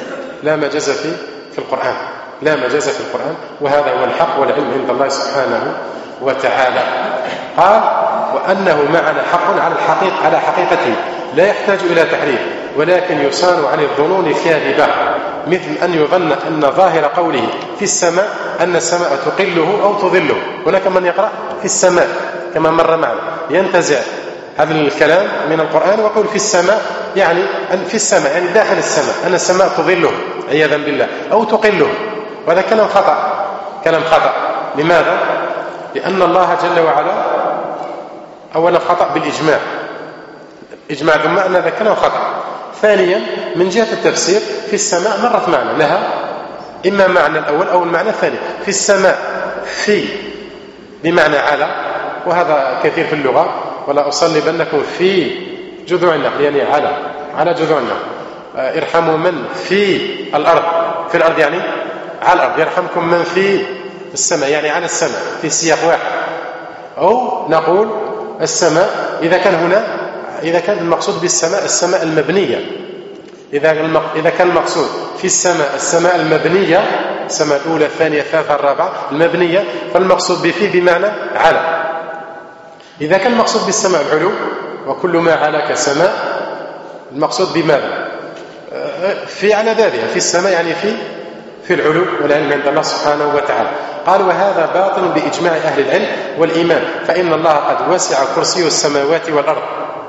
في القرآن، لا مجاز في القرآن، وهذا هو الحق والعلم عند الله سبحانه وتعالى. قال وأنه معنى حق على حقيقته لا يحتاج إلى تحريف، ولكن يصان عن الظنون الكاذبة، مثل أن يظن أن ظاهر قوله في السماء أن السماء تقله أو تظله. هناك من يقرأ في السماء كما مر معنا، ينتزع هذا الكلام من القرآن ويقول في السماء، يعني في السماء يعني داخل السماء، أن السماء تظله عياذا بالله أو تقله، وهذا كلام خطأ. لماذا؟ لأن الله جل وعلا أولا خطأ بالإجماع، ثم أن هذا كلام خطأ. ثانيا من جهة التفسير في السماء مرت معنا لها إما معنى الأول أو المعنى الثاني. في السماء في بمعنى على، وهذا كثير في اللغة، ولا أصلبنكم في جذوع النخل يعني على جذوع النخل. ارحموا من في الأرض، في الأرض يعني على الأرض، يرحمكم من في السماء يعني على السماء في سياق واحد. أو نقول السماء إذا كان المقصود بالسماء السماء المبنية، إذا كان المقصود في السماء المبنية، السماء الأولى الثانية الثالثة الرابعة المبنية، فالمقصود بفي بمعنى على. إذا كان المقصود بالسماء العلو وكل ما علاك سماء، المقصود بماذا؟ في على ذاتها، في السماء يعني في العلو والعلم عند الله سبحانه وتعالى. قال وهذا باطل بإجماع أهل العلم والإيمان، فإن الله قد وسع كرسيه السماوات والأرض،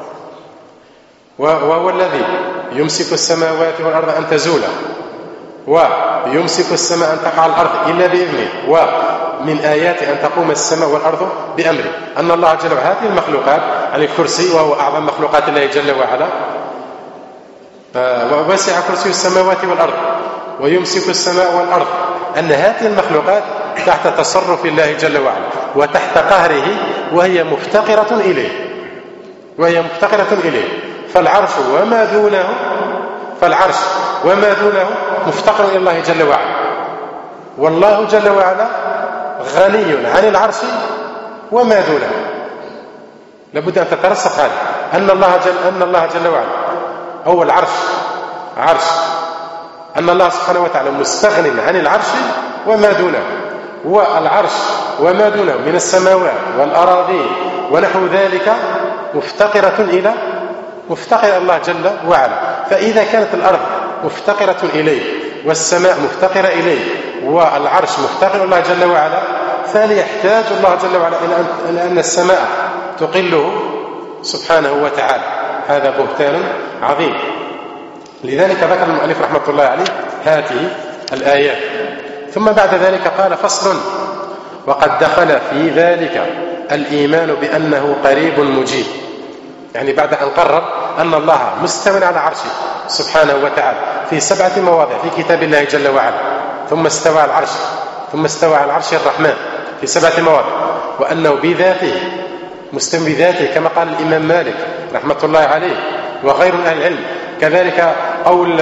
وهو الذي يمسك السماوات والأرض أن تزولا، ويمسك السماء أن تقع على الأرض إلا بإذنه، ومن آيات أن تقوم السماء والأرض بأمره. أن الله جل وعلا هذه المخلوقات عن الكرسي، وهو أعظم مخلوقات الله جل وعلا، ووسع كرسي السماوات والأرض ويمسك السماء والأرض، أن هذه المخلوقات تحت تصرف الله جل وعلا وتحت قهره، وهي مفتقرة إليه. فالعرش وما دونه مفتقر إلى الله جل وعلا، والله جل وعلا غني عن العرش وما دونه. لابد أن تترسخ هذا، أن الله جل وعلا هو العرش عرش، أن الله سبحانه وتعالى مستغن عن العرش وما دونه، والعرش وما دونه من السماوات والأراضين ونحو ذلك مفتقرة إلى الله جل وعلا. فإذا كانت الأرض مفتقرة إليه والسماء مفتقرة إليه والعرش مفتقر الله جل وعلا، فليحتاج الله جل وعلا إلى أن السماء تقله سبحانه وتعالى. هذا بهتان عظيم. لذلك ذكر المؤلف رحمة الله عليه هذه الآيات. ثم بعد ذلك قال فصل: وقد دخل في ذلك الإيمان بأنه قريب مجيب، يعني بعد أن قرر أن الله مستوى على عرشه سبحانه وتعالى في 7 مواضع في كتاب الله جل وعلا، ثم استوى على العرش الرحمن في 7 مواضع، وأنه بذاته مستوى بذاته كما قال الإمام مالك رحمة الله عليه وغير أهل العلم. كذلك قول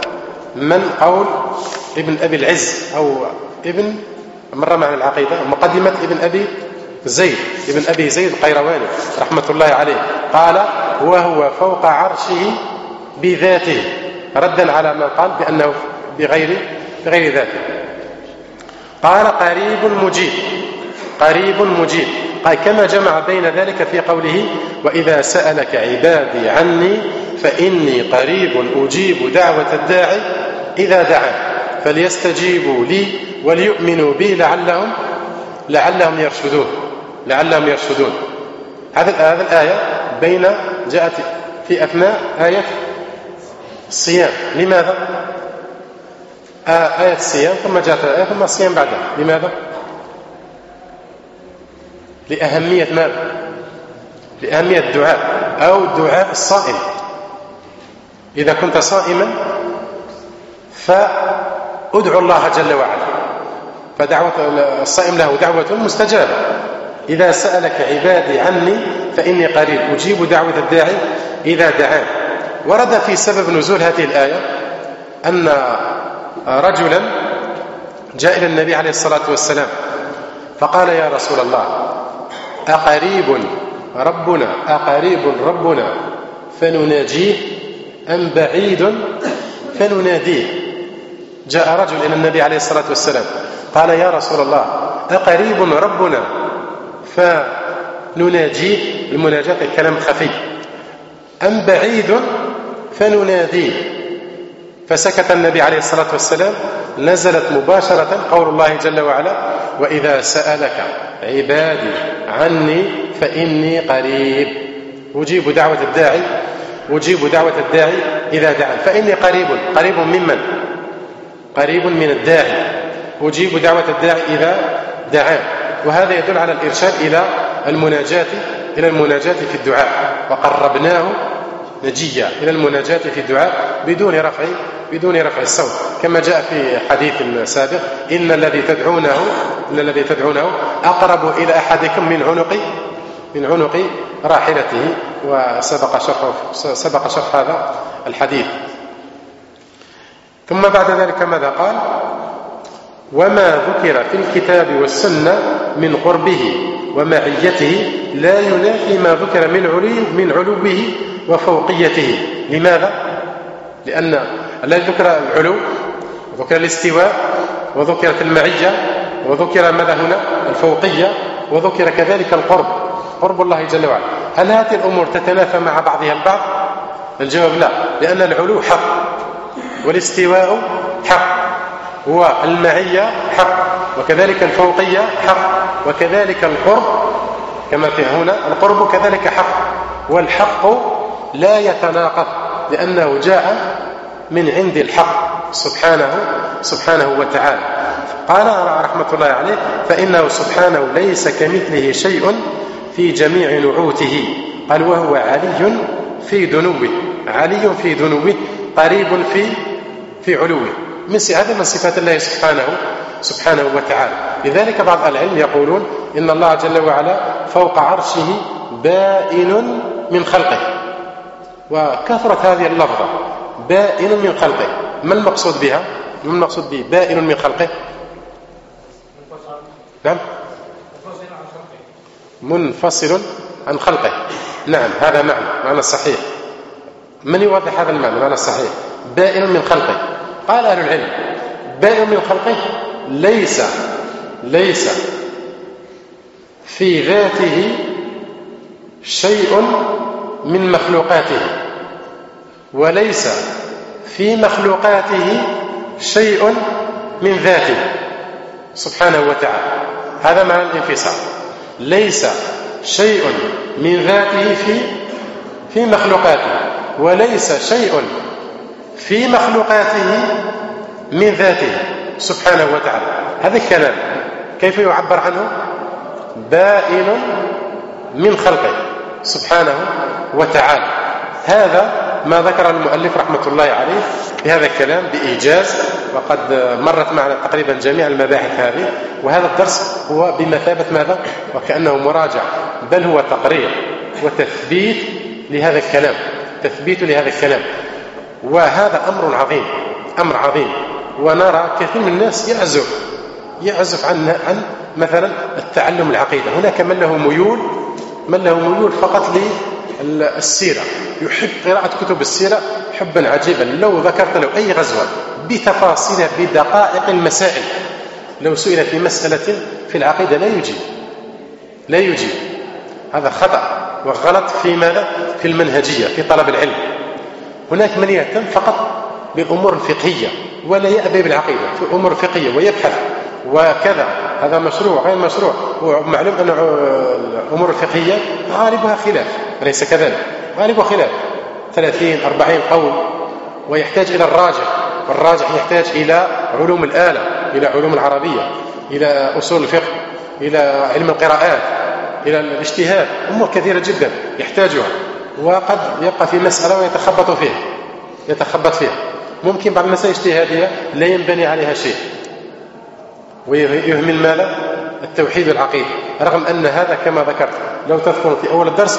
ابن أبي العز أو ابن مرة معنى العقيدة مقدمة ابن أبي زيد القيرواني رحمة الله عليه، قال وهو فوق عرشه بذاته، ردا على من قال بأنه بغير ذاته. قال قريب مجيب، قال كما جمع بين ذلك في قوله: وإذا سألك عبادي عني فإني قريب أجيب دعوة الداعي إذا دعان فليستجيبوا لي وليؤمنوا بي لعلهم يرشدون. هذه الآية جاءت في أثناء آية الصيام. لماذا؟ آية الصيام ثم جاءت الآية ثم الصيام بعدها. لماذا؟ لأهمية ماذا؟ لأهمية الدعاء أو دعاء الصائم. إذا كنت صائما فأدعو الله جل وعلا، فدعوة الصائم له دعوة مستجابة. إذا سألك عبادي عني فإني قريب أجيب دعوة الداعي إذا دعان. ورد في سبب نزول هذه الآية أن رجلا جاء إلى النبي عليه الصلاة والسلام فقال: يا رسول الله، أقريب ربنا فنناجيه أم بعيد فنناديه؟ جاء رجل إلى النبي عليه الصلاة والسلام قال: يا رسول الله، أقريب ربنا فنناجيه، المناجاة الكلام خفي، أم بعيد فنناديه؟ فسكت النبي عليه الصلاة والسلام. نزلت مباشرة قول الله جل وعلا: وإذا سألك عبادي عني فإني قريب أجيب دعوة الداعي إذا دعان. فإني قريب ممن؟ قريب من الداعي، أجيب دعوة الداعي إذا دعان. وهذا يدل على الإرشاد إلى المناجاة في الدعاء، وقربناه نجيا، إلى المناجاة في الدعاء بدون رفع الصوت، كما جاء في حديث سابق: إن الذي تدعونه أقرب إلى أحدكم من عنق راحلته. وسبق شرح هذا الحديث. ثم بعد ذلك ماذا قال؟ وما ذكر في الكتاب والسنة من قربه ومعيته لا ينافي ما ذكر من علوه وفوقيته. لماذا؟ لأن الذي ذكر العلو وذكر الاستواء وذكرت المعية وذكر ماذا هنا؟ الفوقية، وذكر كذلك قرب الله جل وعلا. هل هذه الأمور تتنافى مع بعضها البعض؟ الجواب لا، لأن العلو حق، والاستواء حق، والمعية حق، وكذلك الفوقية حق، وكذلك القرب كما في هنا القرب كذلك حق. والحق لا يتناقض لأنه جاء من عند الحق سبحانه وتعالى. قال رحمة الله عليه: فإنه سبحانه ليس كمثله شيء في جميع نعوته. قال: وهو علي في دنوه قريب في علوه. هذا من صفات الله سبحانه وتعالى. لذلك بعض العلم يقولون إن الله جل وعلا فوق عرشه بائن من خلقه. وكثرت هذه اللفظة بائن من خلقه. ما المقصود بها؟ ما المقصود به بائن من خلقه؟ نعم، منفصل عن خلقه. نعم، هذا معنى صحيح. من يوضح هذا المعنى الصحيح؟ بائن من خلقه. قال أهل العلم: بائن من خلقه ليس في ذاته شيء من مخلوقاته، وليس في مخلوقاته شيء من ذاته سبحانه وتعالى. هذا معنى الانفصال. ليس شيء من ذاته في مخلوقاته، وليس شيء في مخلوقاته من ذاته سبحانه وتعالى. هذا الكلام كيف يعبر عنه؟ بائن من خلقه سبحانه وتعالى. هذا ما ذكر المؤلف رحمة الله عليه بهذا الكلام بإيجاز، وقد مرت معنا تقريبا جميع المباحث هذه. وهذا الدرس هو بمثابة ماذا؟ وكأنه مراجع، بل هو تقرير وتثبيت لهذا الكلام. وهذا أمر عظيم. ونرى كثير من الناس يعزف عن مثلا التعلم العقيدة. هناك من له ميول فقط للسيرة، يحب قراءة كتب السيرة حبا عجيبا. لو ذكرت له أي غزوة بتفاصيلها بدقائق المسائل، لو سئل في مسألة في العقيدة لا يجيب. هذا خطأ وغلط في ماذا؟ في المنهجية في طلب العلم. هناك من يهتم فقط بالأمور الفقهية ولا يأبي بالعقيدة، في الأمور الفقهية ويبحث وكذا. هذا مشروع غير مشروع. ومعلوم أن الأمور الفقهية غالبها خلاف، أليس كذلك؟ غالبها خلاف 30-40 قول، ويحتاج إلى الراجح، والراجح يحتاج إلى علوم الآلة، إلى علوم العربية، إلى أصول الفقه، إلى علم القراءات، إلى الاجتهاد، أمور كثيرة جدا يحتاجها. وقد يبقى في مسألة ويتخبط فيها. ممكن بعض المسائل الاجتهادية لا ينبني عليها شيء، ويهمل ماذا؟ التوحيد والعقيدة، رغم أن هذا كما ذكرت لو تذكرون في أول الدرس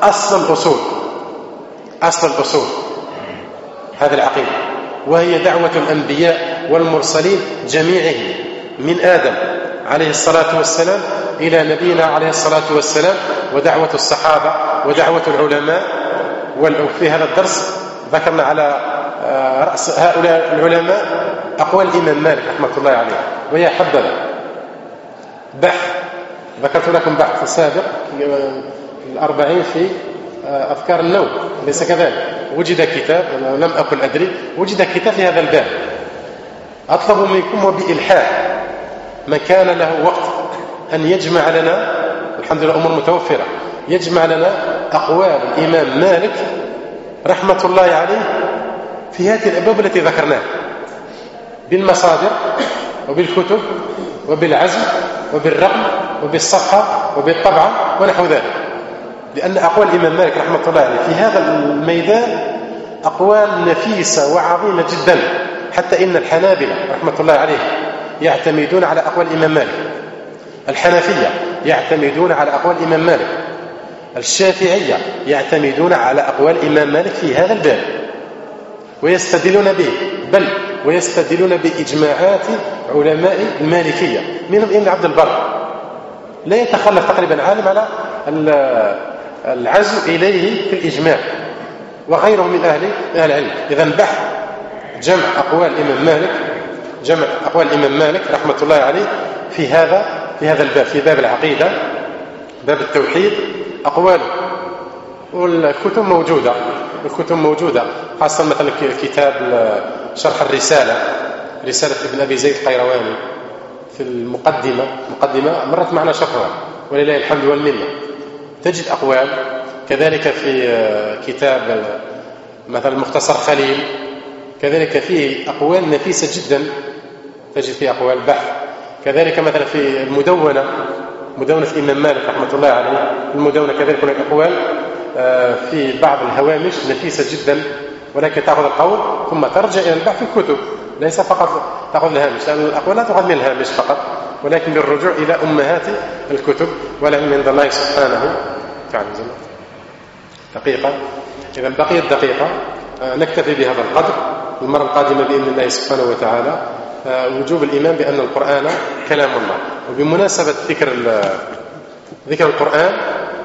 أصل الأصول هذا العقيدة، وهي دعوة الأنبياء والمرسلين جميعهم من آدم عليه الصلاة والسلام إلى نبينا عليه الصلاة والسلام، ودعوة الصحابة ودعوة العلماء. وفي هذا الدرس ذكرنا على رأس هؤلاء العلماء أقوال الإمام مالك رحمة الله عليه، وهي حبذا بحث. ذكرت لكم بحث سابق 40 في أذكار النوم، ليس كذلك؟ وجد كتاب، لم أكن أدري، وجد كتاب في هذا الباب. أطلب منكم وبإلحاح من كان له وقت أن يجمع لنا، الحمد لله أمور متوفرة، يجمع لنا أقوال الإمام مالك رحمة الله عليه في هذه الأبواب التي ذكرناها، بالمصادر وبالكتب وبالعزم وبالرقم وبالصفحة وبالطبعة ونحو ذلك. لأن أقوال الإمام مالك رحمة الله عليه في هذا الميدان أقوال نفيسة وعظيمة جدا، حتى إن الحنابلة رحمة الله عليه يعتمدون على أقوال الإمام مالك، الحنفية يعتمدون على أقوال الإمام مالك، الشافعية يعتمدون على أقوال الإمام مالك في هذا الباب، ويستدلون به، بل ويستدلون بإجماعات علماء المالكية، منهم ابن عبد البر، لا يتخلف تقريبا عالم على العزو إليه في الإجماع، وغيره من أهل العلم. إذن بحث جمع أقوال الإمام مالك رحمة الله عليه في هذا الباب، في باب العقيدة، باب التوحيد، أقواله. والكتب موجودة، خاصة مثلا كتاب شرح رسالة ابن أبي زيد القيرواني في المقدمة مرت معنا شرحها ولله الحمد والمنة، تجد أقوال. كذلك في كتاب مثلا مختصر خليل، كذلك فيه أقوال نفيسة جدا، تجد فيه أقوال بحث. كذلك مثلا في مدونة الإمام مالك رحمة الله عليه، المدونة كذلك هناك أقوال في بعض الهوامش نفيسة جدا، ولكن تأخذ القول ثم ترجع إلى البحث في الكتب، ليس فقط تأخذ الهامش، لأن الأقوال لا تأخذ من الهامش فقط، ولكن بالرجوع إلى أمهات الكتب والعلم عند الله سبحانه وتعالى. دقيقة، إذا بقيت دقيقة، نكتفي بهذا القدر. المرة القادمة بإذن الله سبحانه وتعالى وجوب الإيمان بأن القرآن كلام الله. وبمناسبة ذكر القرآن،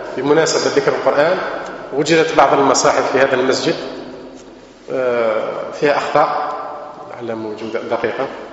وجدت بعض المصاحف في هذا المسجد فيها أخطاء لعلها موجودة. دقيقة.